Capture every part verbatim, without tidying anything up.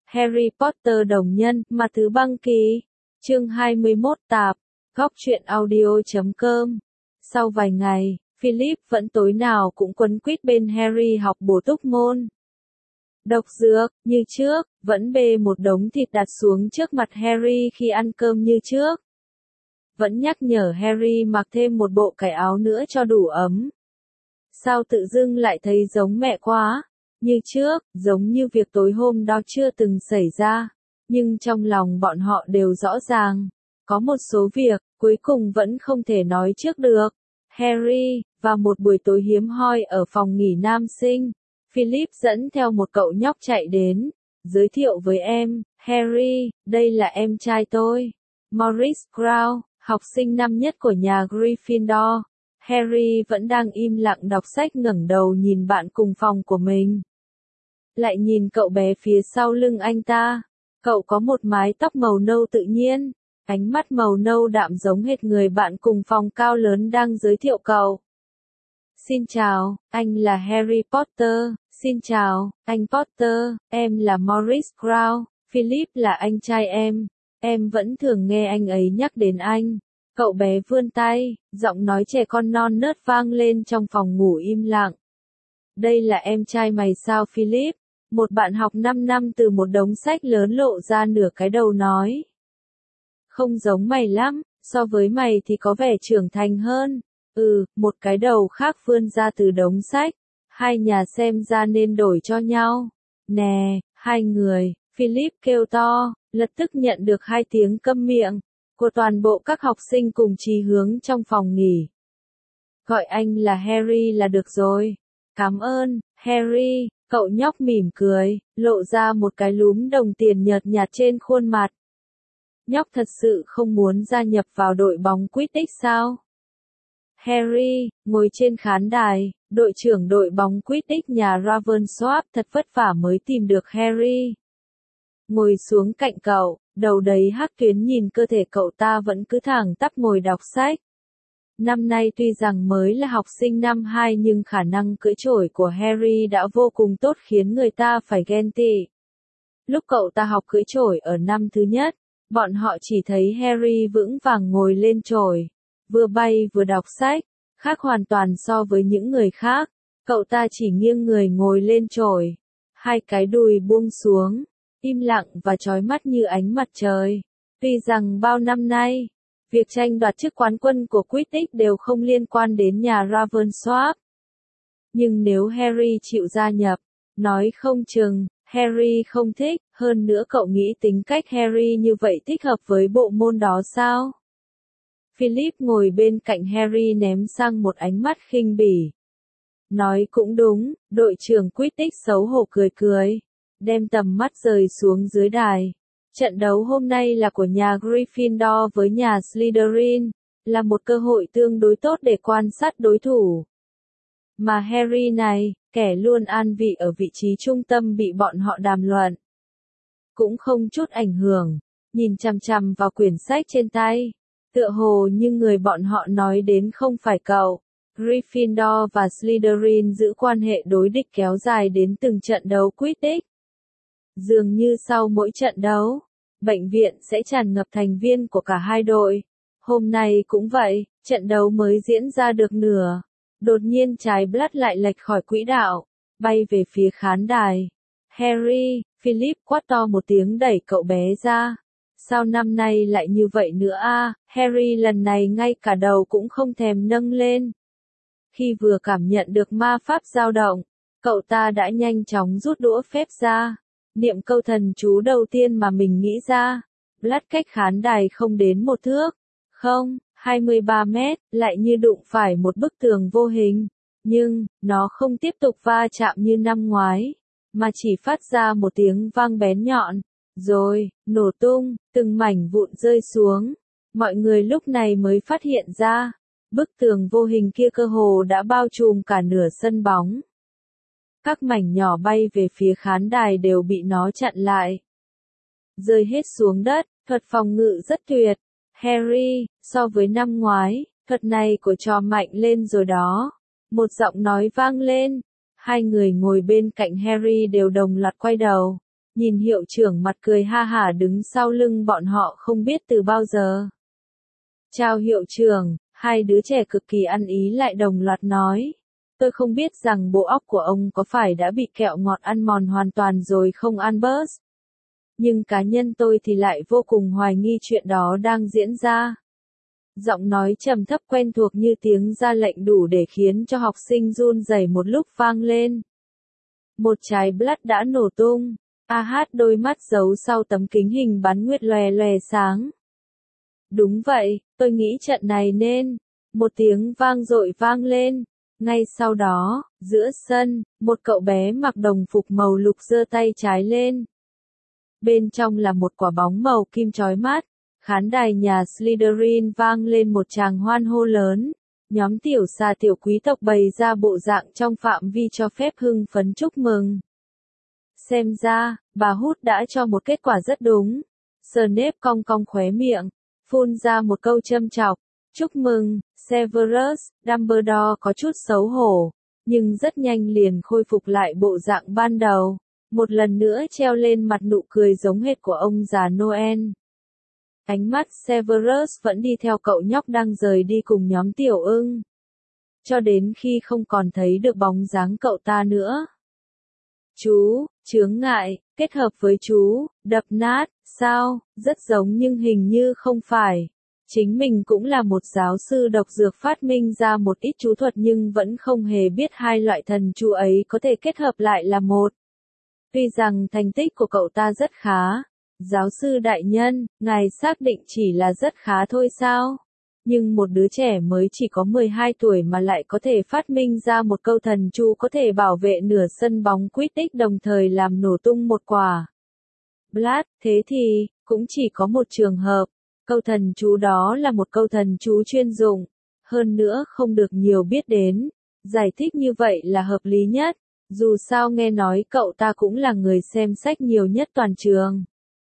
Harry Potter đồng nhân, mà thứ băng kỳ. Chương hai mươi mốt tạp, góc truyện audio chấm com. Sau vài ngày, Philip vẫn tối nào cũng quấn quýt bên Harry học bổ túc môn. Độc dược, như trước, vẫn bê một đống thịt đặt xuống trước mặt Harry khi ăn cơm như trước. Vẫn nhắc nhở Harry mặc thêm một bộ cái áo nữa cho đủ ấm. Sao tự dưng lại thấy giống mẹ quá? Như trước, giống như việc tối hôm đó chưa từng xảy ra. Nhưng trong lòng bọn họ đều rõ ràng. Có một số việc, cuối cùng vẫn không thể nói trước được. Harry, vào một buổi tối hiếm hoi ở phòng nghỉ nam sinh, Philip dẫn theo một cậu nhóc chạy đến, giới thiệu với em, Harry, đây là em trai tôi, Maurice Crowe, học sinh năm nhất của nhà Gryffindor. Harry vẫn đang im lặng đọc sách ngẩng đầu nhìn bạn cùng phòng của mình. Lại nhìn cậu bé phía sau lưng anh ta. Cậu có một mái tóc màu nâu tự nhiên, ánh mắt màu nâu đạm giống hệt người bạn cùng phòng cao lớn đang giới thiệu cậu. Xin chào, anh là Harry Potter. Xin chào, anh Potter, em là Maurice Crowe. Philip là anh trai em. Em vẫn thường nghe anh ấy nhắc đến anh. Cậu bé vươn tay, giọng nói trẻ con non nớt vang lên trong phòng ngủ im lặng. Đây là em trai mày sao Philip? Một bạn học năm năm từ một đống sách lớn lộ ra nửa cái đầu nói. Không giống mày lắm, so với mày thì có vẻ trưởng thành hơn. Ừ, một cái đầu khác vươn ra từ đống sách. Hai nhà xem ra nên đổi cho nhau. Nè, hai người, Philip kêu to, lập tức nhận được hai tiếng câm miệng của toàn bộ các học sinh cùng chí hướng trong phòng nghỉ. Gọi anh là Harry là được rồi. Cảm ơn, Harry, cậu nhóc mỉm cười, lộ ra một cái lúm đồng tiền nhợt nhạt trên khuôn mặt. Nhóc thật sự không muốn gia nhập vào đội bóng Quidditch sao? Harry, ngồi trên khán đài, đội trưởng đội bóng Quidditch nhà Ravensworth thật vất vả mới tìm được Harry. Ngồi xuống cạnh cậu, đầu đầy hắc tuyến nhìn cơ thể cậu ta vẫn cứ thẳng tắp ngồi đọc sách. Năm nay tuy rằng mới là học sinh năm hai nhưng khả năng cưỡi chổi của Harry đã vô cùng tốt khiến người ta phải ghen tị. Lúc cậu ta học cưỡi chổi ở năm thứ nhất, bọn họ chỉ thấy Harry vững vàng ngồi lên chổi, vừa bay vừa đọc sách, khác hoàn toàn so với những người khác. Cậu ta chỉ nghiêng người ngồi lên chổi, hai cái đùi buông xuống, im lặng và chói mắt như ánh mặt trời. Tuy rằng bao năm nay, việc tranh đoạt chức quán quân của Quidditch đều không liên quan đến nhà Ravensworth. Nhưng nếu Harry chịu gia nhập, nói không chừng, Harry không thích, hơn nữa cậu nghĩ tính cách Harry như vậy thích hợp với bộ môn đó sao? Philip ngồi bên cạnh Harry ném sang một ánh mắt khinh bỉ. Nói cũng đúng, đội trưởng Quidditch xấu hổ cười cười, đem tầm mắt rời xuống dưới đài. Trận đấu hôm nay là của nhà Gryffindor với nhà Slytherin, là một cơ hội tương đối tốt để quan sát đối thủ. Mà Harry này, kẻ luôn an vị ở vị trí trung tâm bị bọn họ đàm luận, cũng không chút ảnh hưởng, nhìn chằm chằm vào quyển sách trên tay, tựa hồ như người bọn họ nói đến không phải cậu. Gryffindor và Slytherin giữ quan hệ đối địch kéo dài đến từng trận đấu Quidditch. Dường như sau mỗi trận đấu, bệnh viện sẽ tràn ngập thành viên của cả hai đội. Hôm nay cũng vậy, trận đấu mới diễn ra được nửa. Đột nhiên trái Blood lại lệch khỏi quỹ đạo, bay về phía khán đài. Harry, Philip quát to một tiếng đẩy cậu bé ra. Sao năm nay lại như vậy nữa a? Harry lần này ngay cả đầu cũng không thèm nâng lên. Khi vừa cảm nhận được ma pháp dao động, cậu ta đã nhanh chóng rút đũa phép ra. Niệm câu thần chú đầu tiên mà mình nghĩ ra. Blood cách khán đài không đến một thước. Không, hai mươi ba mét, lại như đụng phải một bức tường vô hình. Nhưng, nó không tiếp tục va chạm như năm ngoái, mà chỉ phát ra một tiếng vang bén nhọn. Rồi, nổ tung, từng mảnh vụn rơi xuống. Mọi người lúc này mới phát hiện ra, bức tường vô hình kia cơ hồ đã bao trùm cả nửa sân bóng. Các mảnh nhỏ bay về phía khán đài đều bị nó chặn lại. Rơi hết xuống đất, thuật phòng ngự rất tuyệt. Harry, so với năm ngoái, thuật này của trò mạnh lên rồi đó. Một giọng nói vang lên. Hai người ngồi bên cạnh Harry đều đồng loạt quay đầu. Nhìn hiệu trưởng mặt cười ha hả đứng sau lưng bọn họ không biết từ bao giờ. Chào hiệu trưởng, hai đứa trẻ cực kỳ ăn ý lại đồng loạt nói. Tôi không biết rằng bộ óc của ông có phải đã bị kẹo ngọt ăn mòn hoàn toàn rồi không Albert. Nhưng cá nhân tôi thì lại vô cùng hoài nghi chuyện đó đang diễn ra. Giọng nói trầm thấp quen thuộc như tiếng ra lệnh đủ để khiến cho học sinh run rẩy một lúc vang lên. Một trái blood đã nổ tung. A hát đôi mắt giấu sau tấm kính hình bắn nguyệt lòe lòe sáng. Đúng vậy, tôi nghĩ trận này nên. Một tiếng vang dội vang lên. Ngay sau đó, giữa sân, một cậu bé mặc đồng phục màu lục giơ tay trái lên. Bên trong là một quả bóng màu kim chói mắt. Khán đài nhà Slytherin vang lên một tràng hoan hô lớn. Nhóm tiểu xà tiểu quý tộc bày ra bộ dạng trong phạm vi cho phép hưng phấn chúc mừng. Xem ra, bà Hút đã cho một kết quả rất đúng. Snape cong cong khóe miệng, phun ra một câu châm chọc. Chúc mừng, Severus. Dumbledore có chút xấu hổ, nhưng rất nhanh liền khôi phục lại bộ dạng ban đầu. Một lần nữa treo lên mặt nụ cười giống hệt của ông già Noel. Ánh mắt Severus vẫn đi theo cậu nhóc đang rời đi cùng nhóm tiểu ưng. Cho đến khi không còn thấy được bóng dáng cậu ta nữa. Chú, chướng ngại, kết hợp với chú, đập nát, sao, rất giống nhưng hình như không phải. Chính mình cũng là một giáo sư độc dược phát minh ra một ít chú thuật nhưng vẫn không hề biết hai loại thần chú ấy có thể kết hợp lại là một. Tuy rằng thành tích của cậu ta rất khá. Giáo sư đại nhân, ngài xác định chỉ là rất khá thôi sao? Nhưng một đứa trẻ mới chỉ có mười hai tuổi mà lại có thể phát minh ra một câu thần chú có thể bảo vệ nửa sân bóng Quidditch đồng thời làm nổ tung một quả. Blood, thế thì, cũng chỉ có một trường hợp. Câu thần chú đó là một câu thần chú chuyên dụng. Hơn nữa không được nhiều biết đến. Giải thích như vậy là hợp lý nhất. Dù sao nghe nói cậu ta cũng là người xem sách nhiều nhất toàn trường.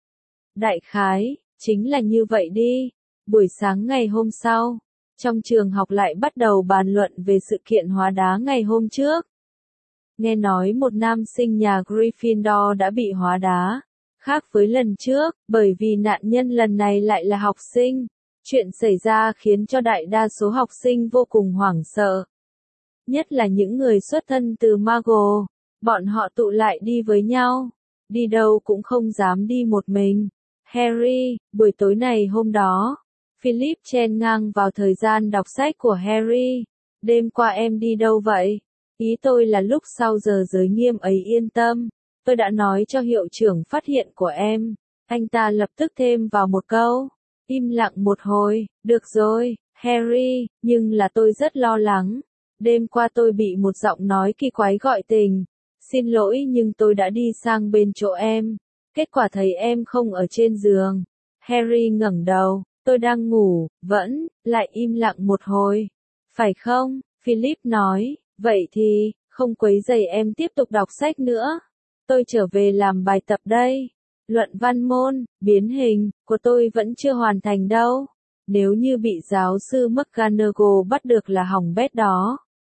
Đại khái, chính là như vậy đi. Buổi sáng ngày hôm sau, trong trường học lại bắt đầu bàn luận về sự kiện hóa đá ngày hôm trước. Nghe nói một nam sinh nhà Gryffindor đã bị hóa đá. Khác với lần trước, bởi vì nạn nhân lần này lại là học sinh. Chuyện xảy ra khiến cho đại đa số học sinh vô cùng hoảng sợ. Nhất là những người xuất thân từ Muggle. Bọn họ tụ lại đi với nhau. Đi đâu cũng không dám đi một mình. Harry, buổi tối này hôm đó, Philip chen ngang vào thời gian đọc sách của Harry. Đêm qua em đi đâu vậy? Ý tôi là lúc sau giờ giới nghiêm ấy yên tâm. Tôi đã nói cho hiệu trưởng phát hiện của em. Anh ta lập tức thêm vào một câu. Im lặng một hồi, được rồi, Harry, nhưng là tôi rất lo lắng. Đêm qua tôi bị một giọng nói kỳ quái gọi tình. Xin lỗi nhưng tôi đã đi sang bên chỗ em. Kết quả thấy em không ở trên giường. Harry ngẩng đầu, tôi đang ngủ, vẫn, lại im lặng một hồi. Phải không? Philip nói, vậy thì, không quấy rầy em tiếp tục đọc sách nữa. Tôi trở về làm bài tập đây. Luận văn môn, biến hình, của tôi vẫn chưa hoàn thành đâu. Nếu như bị giáo sư McGonagall bắt được là hỏng bét đó.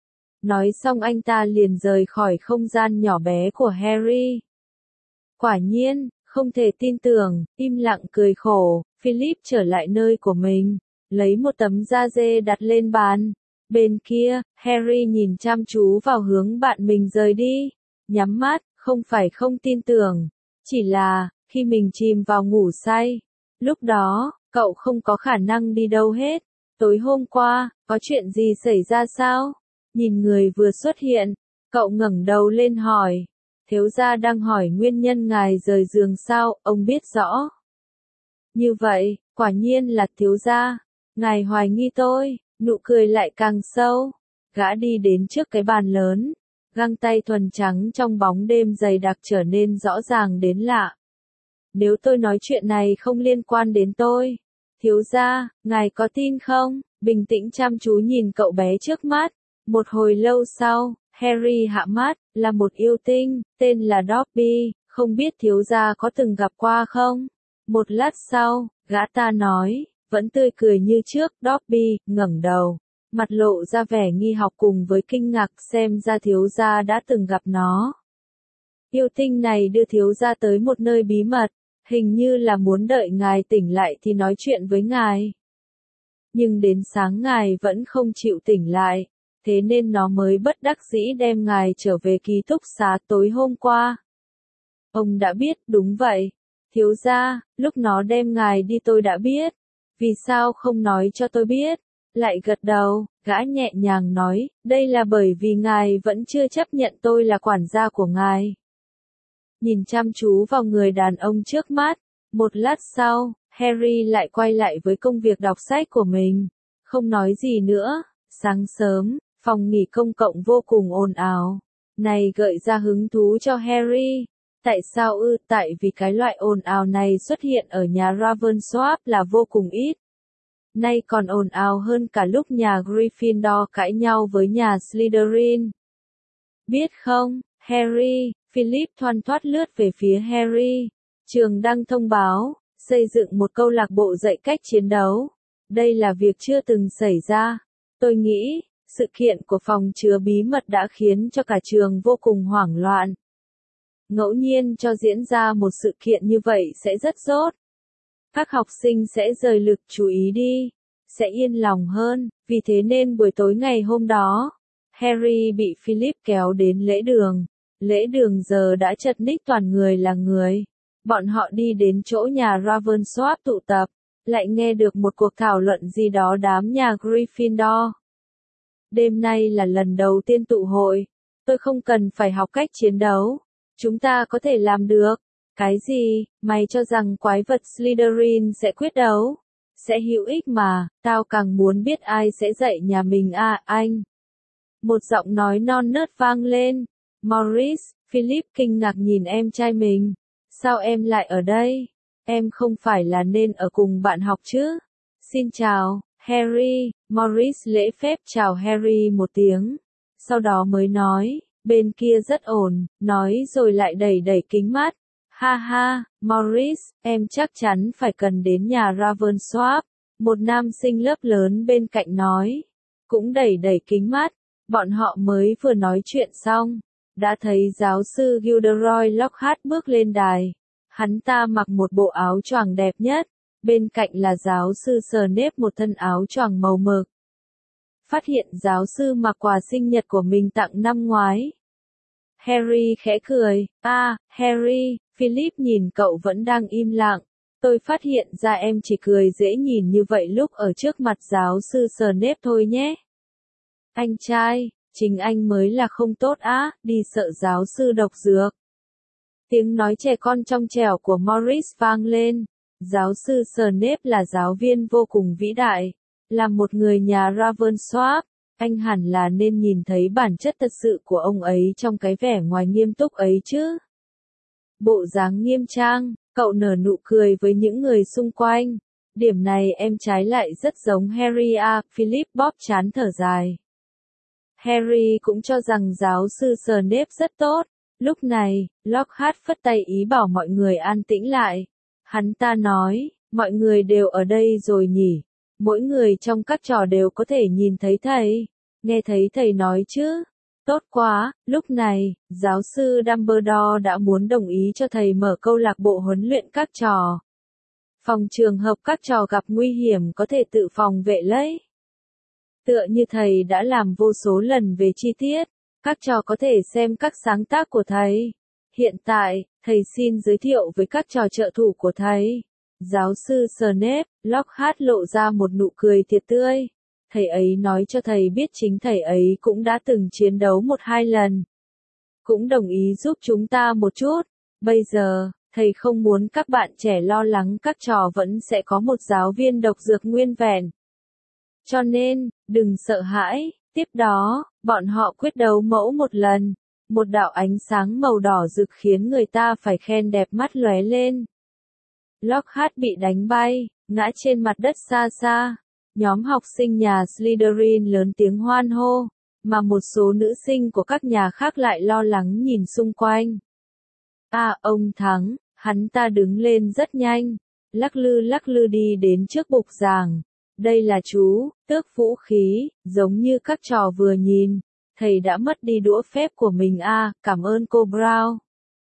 Nói xong anh ta liền rời khỏi không gian nhỏ bé của Harry. Quả nhiên, không thể tin tưởng, im lặng cười khổ, Philip trở lại nơi của mình, lấy một tấm da dê đặt lên bàn. Bên kia, Harry nhìn chăm chú vào hướng bạn mình rời đi, nhắm mắt, không phải không tin tưởng, chỉ là, khi mình chìm vào ngủ say. Lúc đó, cậu không có khả năng đi đâu hết. Tối hôm qua, có chuyện gì xảy ra sao? Nhìn người vừa xuất hiện, cậu ngẩng đầu lên hỏi. Thiếu gia đang hỏi nguyên nhân ngài rời giường sao, ông biết rõ. Như vậy, quả nhiên là thiếu gia. Ngài hoài nghi tôi, nụ cười lại càng sâu. Gã đi đến trước cái bàn lớn. Găng tay thuần trắng trong bóng đêm dày đặc trở nên rõ ràng đến lạ. Nếu tôi nói chuyện này không liên quan đến tôi. Thiếu gia, ngài có tin không? Bình tĩnh chăm chú nhìn cậu bé trước mắt. Một hồi lâu sau, Harry hạ mắt, là một yêu tinh, tên là Dobby, không biết thiếu gia có từng gặp qua không? Một lát sau, gã ta nói, vẫn tươi cười như trước, Dobby, ngẩng đầu, mặt lộ ra vẻ nghi học cùng với kinh ngạc xem ra thiếu gia đã từng gặp nó. Yêu tinh này đưa thiếu gia tới một nơi bí mật, hình như là muốn đợi ngài tỉnh lại thì nói chuyện với ngài. Nhưng đến sáng ngài vẫn không chịu tỉnh lại, thế nên nó mới bất đắc dĩ đem ngài trở về ký túc xá tối hôm qua. Ông đã biết, đúng vậy. Thiếu gia, lúc nó đem ngài đi tôi đã biết. Vì sao không nói cho tôi biết? Lại gật đầu, gã nhẹ nhàng nói, đây là bởi vì ngài vẫn chưa chấp nhận tôi là quản gia của ngài. Nhìn chăm chú vào người đàn ông trước mắt, một lát sau, Harry lại quay lại với công việc đọc sách của mình, không nói gì nữa. Sáng sớm, phòng nghỉ công cộng vô cùng ồn ào, này gợi ra hứng thú cho Harry. Tại sao ư? Tại vì cái loại ồn ào này xuất hiện ở nhà Ravensworth là vô cùng ít. Nay còn ồn ào hơn cả lúc nhà Gryffindor cãi nhau với nhà Slytherin. Biết không, Harry, Philip thoăn thoắt lướt về phía Harry. Trường đăng thông báo, xây dựng một câu lạc bộ dạy cách chiến đấu. Đây là việc chưa từng xảy ra. Tôi nghĩ, sự kiện của phòng chứa bí mật đã khiến cho cả trường vô cùng hoảng loạn. Ngẫu nhiên cho diễn ra một sự kiện như vậy sẽ rất tốt. Các học sinh sẽ rời lực chú ý đi, sẽ yên lòng hơn, vì thế nên buổi tối ngày hôm đó, Harry bị Philip kéo đến lễ đường. Lễ đường giờ đã chật ních toàn người là người. Bọn họ đi đến chỗ nhà Ravensworth tụ tập, lại nghe được một cuộc thảo luận gì đó đám nhà Gryffindor. Đêm nay là lần đầu tiên tụ hội, tôi không cần phải học cách chiến đấu. Chúng ta có thể làm được. Cái gì, mày cho rằng quái vật Slytherin sẽ quyết đấu? Sẽ hữu ích mà, tao càng muốn biết ai sẽ dạy nhà mình à, anh. Một giọng nói non nớt vang lên. Maurice, Philip kinh ngạc nhìn em trai mình. Sao em lại ở đây? Em không phải là nên ở cùng bạn học chứ? Xin chào, Harry. Maurice lễ phép chào Harry một tiếng. Sau đó mới nói, bên kia rất ổn, nói rồi lại đẩy đẩy kính mắt. Ha ha, Maurice, em chắc chắn phải cần đến nhà Ravensworth. Một nam sinh lớp lớn bên cạnh nói. Cũng đẩy đẩy kính mắt. Bọn họ mới vừa nói chuyện xong. Đã thấy giáo sư Gilderoy Lockhart bước lên đài. Hắn ta mặc một bộ áo choàng đẹp nhất. Bên cạnh là giáo sư Snape một thân áo choàng màu mực. Phát hiện giáo sư mặc quà sinh nhật của mình tặng năm ngoái. Harry khẽ cười. À, Harry, Philip nhìn cậu vẫn đang im lặng. Tôi phát hiện ra em chỉ cười dễ nhìn như vậy lúc ở trước mặt giáo sư Snape thôi nhé. Anh trai, chính anh mới là không tốt á, đi sợ giáo sư độc dược. Tiếng nói trẻ con trong trẻo của Maurice vang lên. Giáo sư Snape là giáo viên vô cùng vĩ đại. Là một người nhà Ravensworth, anh hẳn là nên nhìn thấy bản chất thật sự của ông ấy trong cái vẻ ngoài nghiêm túc ấy chứ. Bộ dáng nghiêm trang, cậu nở nụ cười với những người xung quanh. Điểm này em trái lại rất giống Harry à, Philip bóp trán thở dài. Harry cũng cho rằng giáo sư Snape rất tốt. Lúc này, Lockhart phất tay ý bảo mọi người an tĩnh lại. Hắn ta nói, mọi người đều ở đây rồi nhỉ. Mỗi người trong các trò đều có thể nhìn thấy thầy. Nghe thấy thầy nói chứ. Tốt quá, lúc này, giáo sư Dumbledore đã muốn đồng ý cho thầy mở câu lạc bộ huấn luyện các trò. Phòng trường hợp các trò gặp nguy hiểm có thể tự phòng vệ lấy. Tựa như thầy đã làm vô số lần về chi tiết, các trò có thể xem các sáng tác của thầy. Hiện tại, thầy xin giới thiệu với các trò trợ thủ của thầy. Giáo sư Snape, Lockhart lộ ra một nụ cười thiệt tươi. Thầy ấy nói cho thầy biết chính thầy ấy cũng đã từng chiến đấu một hai lần. Cũng đồng ý giúp chúng ta một chút. Bây giờ, thầy không muốn các bạn trẻ lo lắng các trò vẫn sẽ có một giáo viên độc dược nguyên vẹn. Cho nên, đừng sợ hãi. Tiếp đó, bọn họ quyết đấu mẫu một lần. Một đạo ánh sáng màu đỏ rực khiến người ta phải khen đẹp mắt lóe lên. Lockhart bị đánh bay, ngã trên mặt đất xa xa. Nhóm học sinh nhà Slytherin lớn tiếng hoan hô, mà một số nữ sinh của các nhà khác lại lo lắng nhìn xung quanh. À, ông thắng, hắn ta đứng lên rất nhanh, lắc lư lắc lư đi đến trước bục giảng. Đây là chú, tước vũ khí, giống như các trò vừa nhìn. Thầy đã mất đi đũa phép của mình à, cảm ơn cô Brown.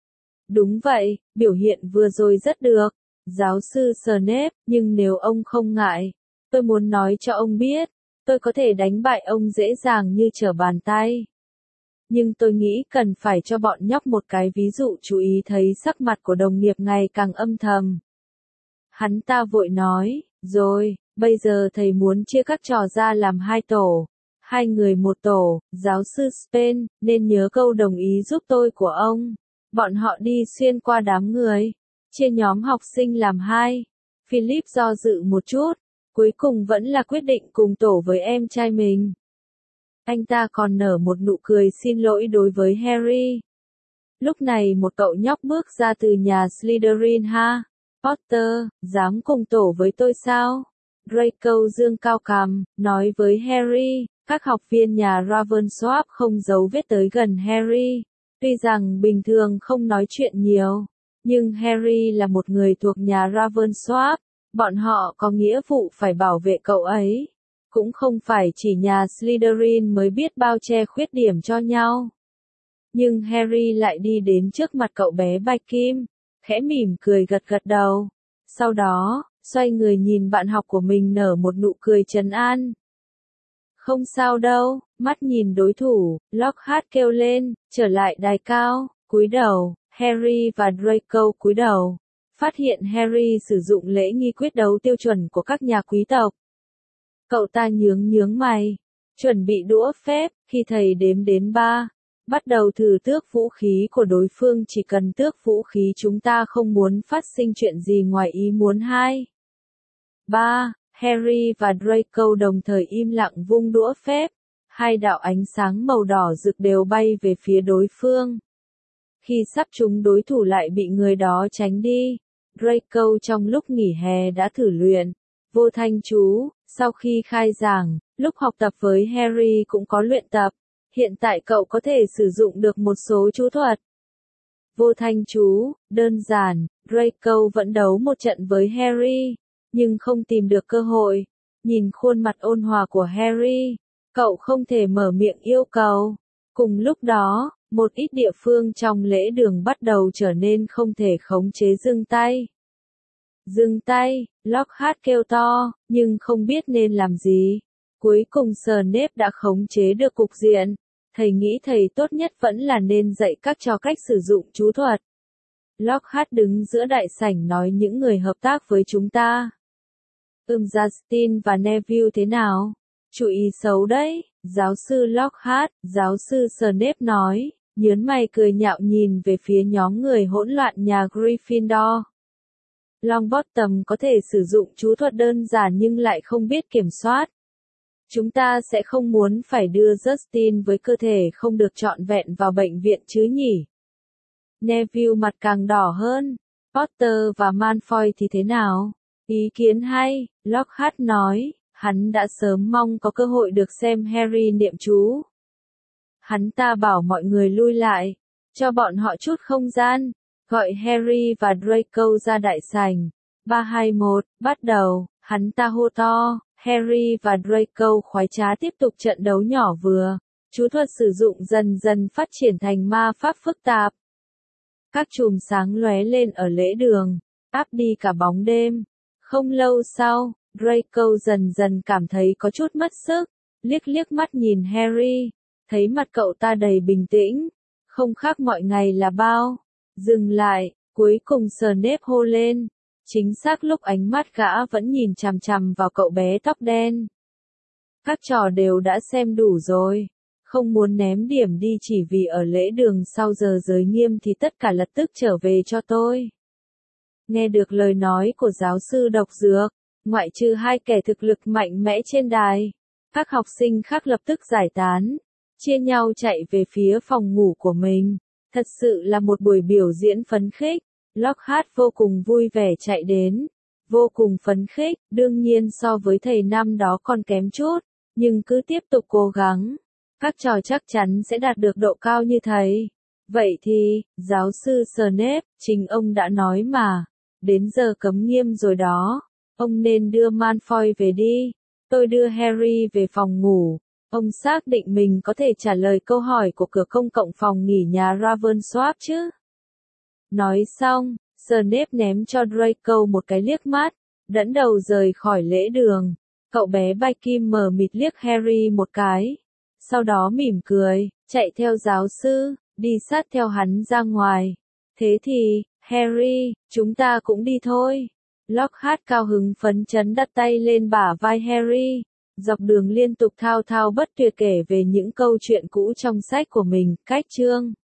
Đúng vậy, biểu hiện vừa rồi rất được. Giáo sư Snape, nhưng nếu ông không ngại, tôi muốn nói cho ông biết, tôi có thể đánh bại ông dễ dàng như trở bàn tay. Nhưng tôi nghĩ cần phải cho bọn nhóc một cái ví dụ chú ý thấy sắc mặt của đồng nghiệp ngày càng âm thầm. Hắn ta vội nói, rồi, bây giờ thầy muốn chia các trò ra làm hai tổ. Hai người một tổ, giáo sư Spain, nên nhớ câu đồng ý giúp tôi của ông. Bọn họ đi xuyên qua đám người, chia nhóm học sinh làm hai. Philip do dự một chút, cuối cùng vẫn là quyết định cùng tổ với em trai mình. Anh ta còn nở một nụ cười xin lỗi đối với Harry. Lúc này một cậu nhóc bước ra từ nhà Slytherin ha. Potter, dám cùng tổ với tôi sao? Draco dương cao cằm, nói với Harry, các học viên nhà Ravensworth không giấu vết tới gần Harry. Tuy rằng bình thường không nói chuyện nhiều, nhưng Harry là một người thuộc nhà Ravensworth, bọn họ có nghĩa vụ phải bảo vệ cậu ấy. Cũng không phải chỉ nhà Slytherin mới biết bao che khuyết điểm cho nhau. Nhưng Harry lại đi đến trước mặt cậu bé Bạch Kim, khẽ mỉm cười gật gật đầu. Sau đó, xoay người nhìn bạn học của mình nở một nụ cười trấn an. Không sao đâu, mắt nhìn đối thủ, Lockhart kêu lên, trở lại đài cao, cúi đầu, Harry và Draco cúi đầu. Phát hiện Harry sử dụng lễ nghi quyết đấu tiêu chuẩn của các nhà quý tộc. Cậu ta nhướng nhướng mày, chuẩn bị đũa phép, khi thầy đếm đến ba. Bắt đầu thử tước vũ khí của đối phương, chỉ cần tước vũ khí chúng ta không muốn phát sinh chuyện gì ngoài ý muốn. Hai, ba, Harry và Draco đồng thời im lặng vung đũa phép. Hai đạo ánh sáng màu đỏ rực đều bay về phía đối phương. Khi sắp trúng đối thủ lại bị người đó tránh đi. Draco trong lúc nghỉ hè đã thử luyện vô thanh chú, sau khi khai giảng, lúc học tập với Harry cũng có luyện tập. Hiện tại cậu có thể sử dụng được một số chú thuật. Vô thanh chú, đơn giản, Draco vẫn đấu một trận với Harry, nhưng không tìm được cơ hội. Nhìn khuôn mặt ôn hòa của Harry, cậu không thể mở miệng yêu cầu. Cùng lúc đó, một ít địa phương trong lễ đường bắt đầu trở nên không thể khống chế dừng tay. Dừng tay, Lockhart kêu to, nhưng không biết nên làm gì. Cuối cùng Snape đã khống chế được cục diện. Thầy nghĩ thầy tốt nhất vẫn là nên dạy các trò cách sử dụng chú thuật. Lockhart đứng giữa đại sảnh nói những người hợp tác với chúng ta. Ừm Justin và Neville thế nào? Chú ý xấu đấy, giáo sư Lockhart, giáo sư Snape nói, nhớn mày cười nhạo nhìn về phía nhóm người hỗn loạn nhà Gryffindor. Longbottom có thể sử dụng chú thuật đơn giản nhưng lại không biết kiểm soát. Chúng ta sẽ không muốn phải đưa Justin với cơ thể không được trọn vẹn vào bệnh viện chứ nhỉ? Neville mặt càng đỏ hơn. Potter và Malfoy thì thế nào? Ý kiến hay, Lockhart nói, hắn đã sớm mong có cơ hội được xem Harry niệm chú. Hắn ta bảo mọi người lui lại, cho bọn họ chút không gian, gọi Harry và Draco ra đại sảnh. ba hai một, bắt đầu, hắn ta hô to. Harry và Draco khoái trá tiếp tục trận đấu nhỏ vừa. Chú thuật sử dụng dần dần phát triển thành ma pháp phức tạp. Các chùm sáng lóe lên ở lễ đường, áp đi cả bóng đêm. Không lâu sau, Draco dần dần cảm thấy có chút mất sức, liếc liếc mắt nhìn Harry, thấy mặt cậu ta đầy bình tĩnh, không khác mọi ngày là bao. Dừng lại, cuối cùng Snape hô lên. Chính xác lúc ánh mắt gã vẫn nhìn chằm chằm vào cậu bé tóc đen. Các trò đều đã xem đủ rồi. Không muốn ném điểm đi chỉ vì ở lễ đường sau giờ giới nghiêm thì tất cả lập tức trở về cho tôi. Nghe được lời nói của giáo sư độc dược, ngoại trừ hai kẻ thực lực mạnh mẽ trên đài, các học sinh khác lập tức giải tán, chia nhau chạy về phía phòng ngủ của mình. Thật sự là một buổi biểu diễn phấn khích. Lockhart vô cùng vui vẻ chạy đến, vô cùng phấn khích, đương nhiên so với thầy năm đó còn kém chút, nhưng cứ tiếp tục cố gắng, các trò chắc chắn sẽ đạt được độ cao như thầy. Vậy thì, giáo sư Snape, chính ông đã nói mà, đến giờ cấm nghiêm rồi đó, ông nên đưa Malfoy về đi, tôi đưa Harry về phòng ngủ. Ông xác định mình có thể trả lời câu hỏi của cửa công cộng phòng nghỉ nhà Ravensworth chứ? Nói xong, Snape ném cho Draco một cái liếc mắt, dẫn đầu rời khỏi lễ đường. Cậu bé Bạch Kim mờ mịt liếc Harry một cái. Sau đó mỉm cười, chạy theo giáo sư, đi sát theo hắn ra ngoài. Thế thì, Harry, chúng ta cũng đi thôi. Lockhart cao hứng phấn chấn đặt tay lên bả vai Harry. Dọc đường liên tục thao thao bất tuyệt kể về những câu chuyện cũ trong sách của mình. Cách chương